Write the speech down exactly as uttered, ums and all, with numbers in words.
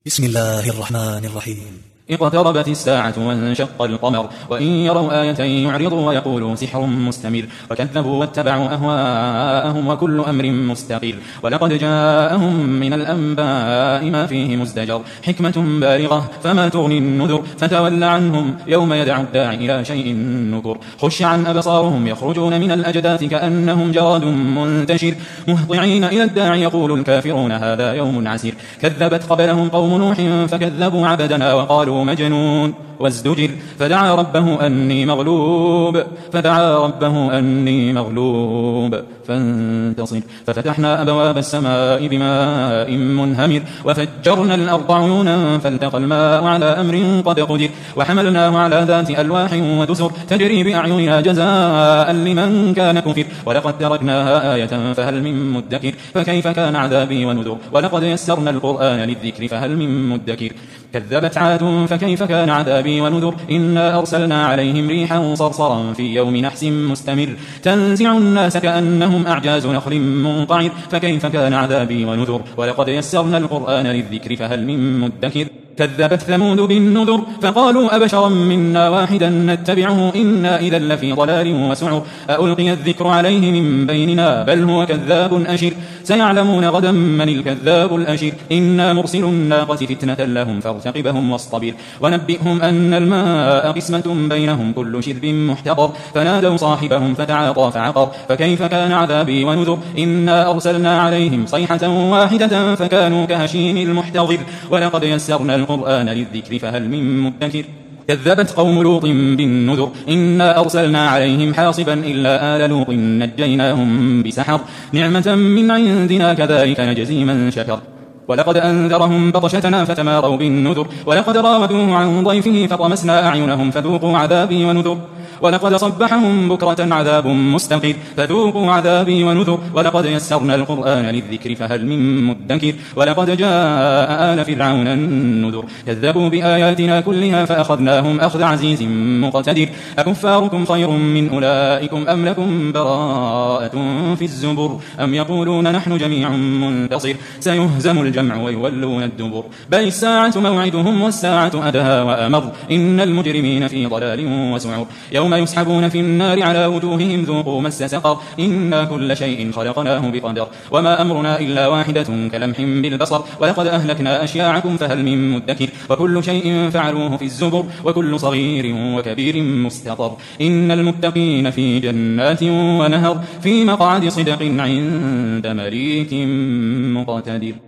بسم الله الرحمن الرحيم. اقتربت الساعة وانشق القمر وإن يروا آية يعرضوا ويقولوا سحر مستمر وكذبوا واتبعوا أهواءهم وكل أمر مستقر ولقد جاءهم من الأنباء ما فيه مزدجر حكمة بالغة فما تغني النذر فتول عنهم يوم يدعو الداعي إلى شيء نكر خش عن أبصارهم يخرجون من الأجداث كأنهم جراد منتشر مهطعين إلى الداعي يقول الكافرون هذا يوم عسير كذبت قبلهم قوم نوح فكذبوا عبدنا وقالوا مجنون وازدجر فدعا ربه أني مغلوب فدعا ربه أني مغلوب فانتصر ففتحنا أبواب السماء بماء منهمر وفجرنا الأرض عيونا فالتقى الماء على أمر قد قدر وحملناه على ذات ألواح ودسر تجري بأعيننا جزاء لمن كان كفر ولقد تركناها آية فهل من مدكر فكيف كان عذابي ونذر ولقد يسرنا القرآن للذكر فهل من مدكر كذبت عاد فكيف كان عذابي ونذر إنا أرسلنا عليهم ريحا صرصرا في يوم نحس مستمر تنزع الناس كأنهم أعجاز نخل منقعر فكيف كان عذابي ونذر ولقد يسرنا القرآن للذكر فهل من مدكر كذبت ثمود بالنذر فقالوا أبشرا منا واحدا نتبعه إنا إذا لفي ضلال وسعر ألقي الذكر عليه من بيننا بل هو كذاب أشر سيعلمون غدا من الكذاب الأشر إنا مرسل الناقة فتنة لهم فارتقبهم واصطبر ونبئهم أن الماء قسمة بينهم كل شرب محتضر فنادوا صاحبهم فتعاطى فعقر فكيف كان عذابي ونذر إنا أرسلنا عليهم صيحة واحدة فكانوا كهشيم المحتضر ولقد يسرنا القرآن للذكر فهل من مدكر كذبت قوم لوط بالنذر إنا أرسلنا عليهم حاصبا إلا آل لوط نجيناهم بسحر نعمة من عندنا كذلك نجزي من شكر ولقد أنذرهم بطشتنا فتماروا بالنذر ولقد راودوه عن ضيفه فطمسنا أعينهم فذوقوا عذابي ونذر ولقد صبحهم بكرة عذاب مستقر فذوقوا عذابي ونذر ولقد يسرنا القرآن للذكر فهل من مدكر ولقد جاء آل فرعون النذر كذبوا بآياتنا كلها فأخذناهم أخذ عزيز مقتدر أكفاركم خير من أولئكم أم لكم براءة في الزبر أم يقولون نحن جميع منتصر سيهزم الجمع ويولون الدبر بل الساعة موعدهم والساعة أدهى وأمر إن المجرمين في ضلال وسعر يوم يسحبون في النار على وجوههم ذوقوا مس سقر إنا كل شيء خلقناه بقدر وما أمرنا إلا واحدة كلمح بالبصر ولقد أهلكنا أشياعكم فهل من مدكر وكل شيء فعلوه في الزبر وكل صغير وكبير مستطر إن المتقين في جنات ونهر في مقعد صدق عند مليك مقتدر.